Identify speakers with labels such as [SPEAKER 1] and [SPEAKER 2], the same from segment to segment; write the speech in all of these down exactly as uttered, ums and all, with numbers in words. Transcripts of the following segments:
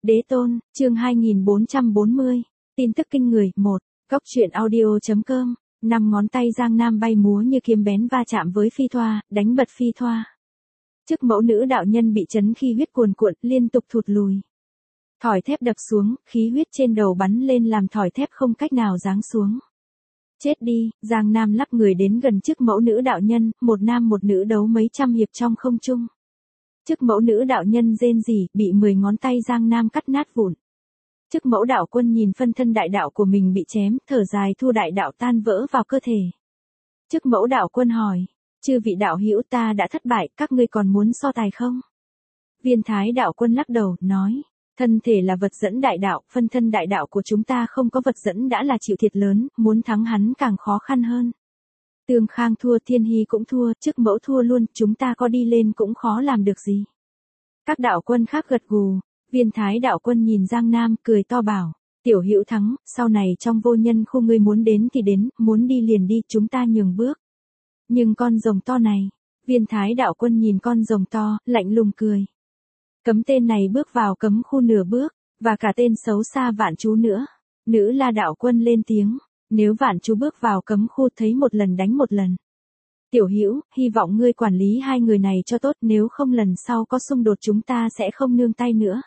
[SPEAKER 1] Đế tôn, chương hai nghìn bốn trăm bốn mươi, tin tức kinh người, một, Góc truyện audio.com, năm ngón tay Giang Nam bay múa như kiếm bén va chạm với phi thoa, đánh bật phi thoa. Chức mẫu nữ đạo nhân bị chấn khi huyết cuồn cuộn, liên tục thụt lùi. Thỏi thép đập xuống, khí huyết trên đầu bắn lên làm thỏi thép không cách nào giáng xuống. Chết đi, Giang Nam lắp người đến gần chức mẫu nữ đạo nhân, một nam một nữ đấu mấy trăm hiệp trong không trung. Chức mẫu nữ đạo nhân rên rỉ, bị mười ngón tay Giang Nam cắt nát vụn. Chức mẫu đạo quân nhìn phân thân đại đạo của mình bị chém, thở dài thu đại đạo tan vỡ vào cơ thể. Chức mẫu đạo quân hỏi, chư vị đạo hữu ta đã thất bại, các ngươi còn muốn so tài không? Viên thái đạo quân lắc đầu, nói, thân thể là vật dẫn đại đạo, phân thân đại đạo của chúng ta không có vật dẫn đã là chịu thiệt lớn, muốn thắng hắn càng khó khăn hơn. Tương Khang thua, Thiên Hy cũng thua, chức mẫu thua luôn, chúng ta có đi lên cũng khó làm được gì. Các đạo quân khác gật gù, viên thái đạo quân nhìn Giang Nam cười to bảo, tiểu hữu thắng, sau này trong vô nhân khu ngươi muốn đến thì đến, muốn đi liền đi, chúng ta nhường bước. Nhưng con rồng to này, viên thái đạo quân nhìn con rồng to, lạnh lùng cười. Cấm tên này bước vào cấm khu nửa bước, và cả tên xấu xa Vạn Chú nữa. Nữ La đạo quân lên tiếng, nếu Vạn Chú bước vào cấm khu thấy một lần đánh một lần. Tiểu hữu, hy vọng ngươi quản lý hai người này cho tốt, nếu không lần sau có xung đột chúng ta sẽ không nương tay nữa.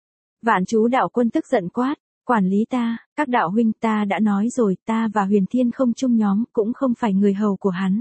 [SPEAKER 1] Vạn Chú đạo quân tức giận quát, quản lý ta, các đạo huynh ta đã nói rồi, ta và Huyền Thiên không chung nhóm, cũng không phải người hầu của hắn.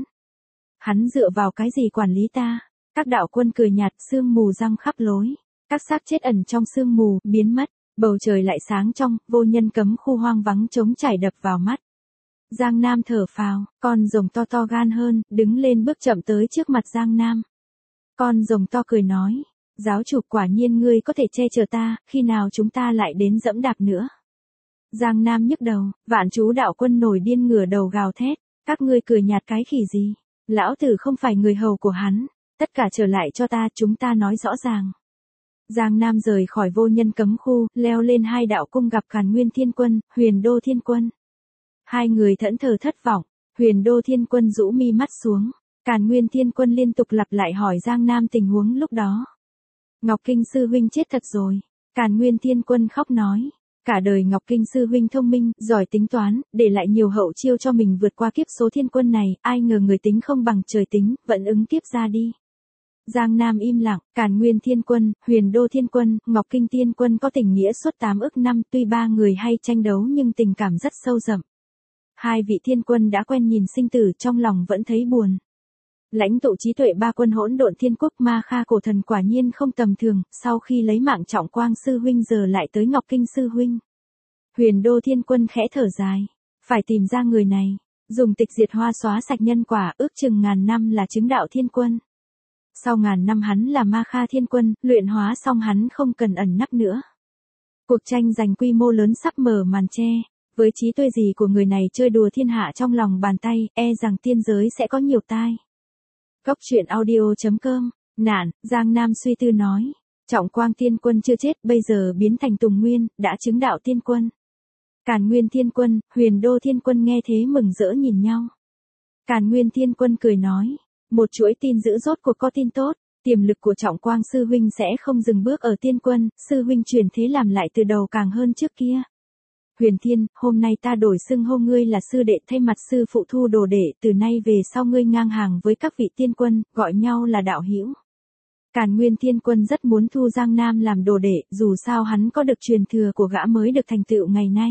[SPEAKER 1] Hắn dựa vào cái gì quản lý ta? Các đạo quân cười nhạt, sương mù răng khắp lối. Các xác chết ẩn trong sương mù, biến mất, bầu trời lại sáng trong, vô nhân cấm khu hoang vắng trống trải đập vào mắt. Giang Nam thở phào, con rồng to to gan hơn, đứng lên bước chậm tới trước mặt Giang Nam. Con rồng to cười nói, giáo chủ quả nhiên ngươi có thể che chở ta, khi nào chúng ta lại đến dẫm đạp nữa. Giang Nam nhức đầu, Vạn Chú đạo quân nổi điên ngửa đầu gào thét, các ngươi cười nhạt cái khỉ gì, lão tử không phải người hầu của hắn, tất cả trở lại cho ta, chúng ta nói rõ ràng. Giang Nam rời khỏi vô nhân cấm khu, leo lên hai đạo cung gặp Càn Nguyên Thiên Quân, Huyền Đô Thiên Quân. Hai người thẫn thờ thất vọng, Huyền Đô Thiên Quân rũ mi mắt xuống, Càn Nguyên Thiên Quân liên tục lặp lại hỏi Giang Nam tình huống lúc đó. Ngọc Kinh Sư Huynh chết thật rồi, Càn Nguyên Thiên Quân khóc nói, cả đời Ngọc Kinh Sư Huynh thông minh, giỏi tính toán, để lại nhiều hậu chiêu cho mình vượt qua kiếp số thiên quân này, ai ngờ người tính không bằng trời tính, vẫn ứng kiếp ra đi. Giang Nam im lặng, Càn Nguyên Thiên Quân, Huyền Đô Thiên Quân, Ngọc Kinh Thiên Quân có tình nghĩa suốt tám ức năm, tuy ba người hay tranh đấu nhưng tình cảm rất sâu rậm. Hai vị thiên quân đã quen nhìn sinh tử, trong lòng vẫn thấy buồn. Lãnh tụ trí tuệ ba quân hỗn độn thiên quốc Ma Kha cổ thần quả nhiên không tầm thường, sau khi lấy mạng Trọng Quang sư huynh giờ lại tới Ngọc Kinh sư huynh. Huyền Đô Thiên Quân khẽ thở dài, phải tìm ra người này, dùng tịch diệt hoa xóa sạch nhân quả, ước chừng ngàn năm là chứng đạo thiên quân. Sau ngàn năm hắn là Ma Kha Thiên Quân, luyện hóa xong hắn không cần ẩn nấp nữa. Cuộc tranh giành quy mô lớn sắp mở màn che, với trí tuệ gì của người này chơi đùa thiên hạ trong lòng bàn tay, e rằng tiên giới sẽ có nhiều tai. Góc truyện audio.com, nạn, Giang Nam suy tư nói, Trọng Quang Thiên Quân chưa chết, bây giờ biến thành Tùng Nguyên, đã chứng đạo Thiên Quân. Càn Nguyên Thiên Quân, Huyền Đô Thiên Quân nghe thế mừng rỡ nhìn nhau. Càn Nguyên Thiên Quân cười nói, một chuỗi tin dữ rốt cuộc có tin tốt, tiềm lực của Trọng Quang sư huynh sẽ không dừng bước ở Thiên Quân, sư huynh chuyển thế làm lại từ đầu càng hơn trước kia. Huyền Thiên, hôm nay ta đổi xưng hô ngươi là sư đệ, thay mặt sư phụ thu đồ đệ, từ nay về sau ngươi ngang hàng với các vị Thiên Quân, gọi nhau là đạo hữu. Càn Nguyên Thiên Quân rất muốn thu Giang Nam làm đồ đệ, dù sao hắn có được truyền thừa của gã mới được thành tựu ngày nay.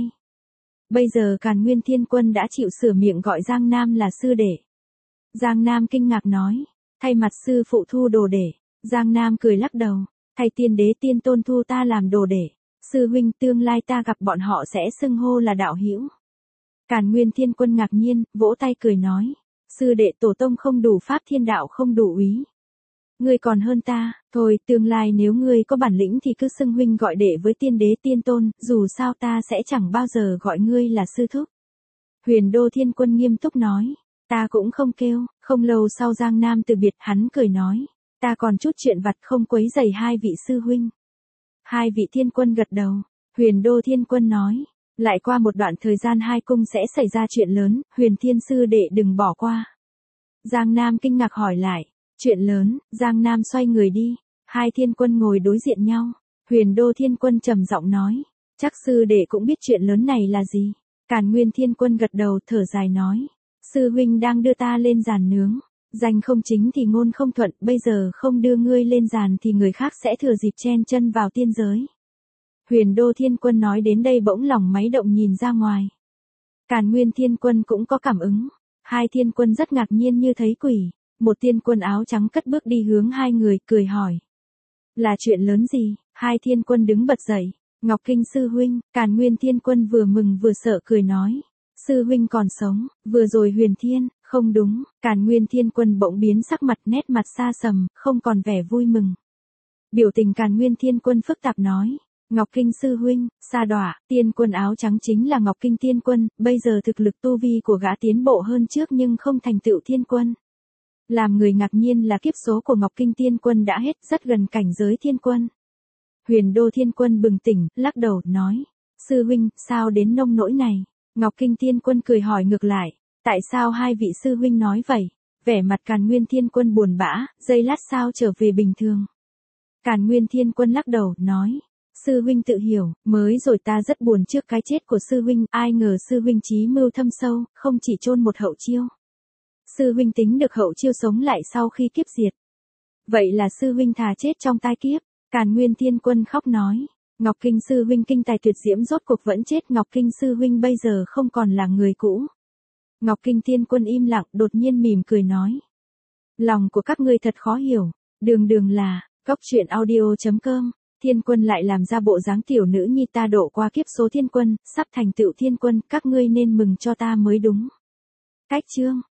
[SPEAKER 1] Bây giờ Càn Nguyên Thiên Quân đã chịu sửa miệng gọi Giang Nam là sư đệ. Giang Nam kinh ngạc nói, thay mặt sư phụ thu đồ đệ. Giang Nam cười lắc đầu, thay tiên đế tiên tôn thu ta làm đồ đệ. Sư huynh, tương lai ta gặp bọn họ sẽ xưng hô là đạo hữu. Càn Nguyên Thiên Quân ngạc nhiên, vỗ tay cười nói, sư đệ tổ tông không đủ pháp, thiên đạo không đủ úy. Ngươi còn hơn ta, thôi tương lai nếu ngươi có bản lĩnh thì cứ xưng huynh gọi đệ với tiên đế tiên tôn, dù sao ta sẽ chẳng bao giờ gọi ngươi là sư thúc. Huyền Đô Thiên Quân nghiêm túc nói, ta cũng không kêu. Không lâu sau Giang Nam từ biệt, hắn cười nói, ta còn chút chuyện vặt không quấy rầy hai vị sư huynh. Hai vị thiên quân gật đầu, Huyền Đô Thiên Quân nói, lại qua một đoạn thời gian hai cung sẽ xảy ra chuyện lớn, Huyền Thiên sư đệ đừng bỏ qua. Giang Nam kinh ngạc hỏi lại, chuyện lớn, Giang Nam xoay người đi, hai thiên quân ngồi đối diện nhau, Huyền Đô Thiên Quân trầm giọng nói. Chắc sư đệ cũng biết chuyện lớn này là gì. Càn Nguyên Thiên Quân gật đầu thở dài nói. Sư huynh đang đưa ta lên giàn nướng. Danh không chính thì ngôn không thuận, bây giờ không đưa ngươi lên giàn thì người khác sẽ thừa dịp chen chân vào tiên giới. Huyền Đô Thiên Quân nói đến đây bỗng lòng máy động nhìn ra ngoài. Càn Nguyên Thiên Quân cũng có cảm ứng. Hai thiên quân rất ngạc nhiên như thấy quỷ. Một thiên quân áo trắng cất bước đi hướng hai người, cười hỏi. Là chuyện lớn gì? Hai thiên quân đứng bật dậy. Ngọc Kinh sư huynh. Càn Nguyên Thiên Quân vừa mừng vừa sợ cười nói. Sư huynh còn sống. Vừa rồi Huyền Thiên. Không đúng. Càn Nguyên Thiên Quân bỗng biến sắc mặt, nét mặt xa sầm, không còn vẻ vui mừng. Biểu tình Càn Nguyên Thiên Quân phức tạp nói. Ngọc Kinh sư huynh, Sa Đọa, tiên quân áo trắng chính là Ngọc Kinh tiên quân, bây giờ thực lực tu vi của gã tiến bộ hơn trước nhưng không thành tựu thiên quân. Làm người ngạc nhiên là kiếp số của Ngọc Kinh tiên quân đã hết, rất gần cảnh giới thiên quân. Huyền Đô Thiên Quân bừng tỉnh, lắc đầu, nói. Sư huynh, sao đến nông nỗi này? Ngọc Kinh tiên quân cười hỏi ngược lại. Tại sao hai vị sư huynh nói vậy? Vẻ mặt Càn Nguyên Thiên Quân buồn bã, giây lát sao trở về bình thường. Càn Nguyên Thiên Quân lắc đầu, nói. Sư huynh tự hiểu, mới rồi ta rất buồn trước cái chết của sư huynh, ai ngờ sư huynh chí mưu thâm sâu, không chỉ chôn một hậu chiêu. Sư huynh tính được hậu chiêu sống lại sau khi kiếp diệt. Vậy là sư huynh thà chết trong tai kiếp. Càn Nguyên Thiên Quân khóc nói. Ngọc Kinh sư huynh kinh tài tuyệt diễm rốt cuộc vẫn chết, Ngọc Kinh sư huynh bây giờ không còn là người cũ. Ngọc Kinh Thiên Quân im lặng, đột nhiên mỉm cười nói. Lòng của các ngươi thật khó hiểu, đường đường là, góc truyện audio chấm com. Thiên Quân lại làm ra bộ dáng tiểu nữ nhi, ta độ qua kiếp số thiên quân, sắp thành tựu thiên quân, các ngươi nên mừng cho ta mới đúng. Cách chương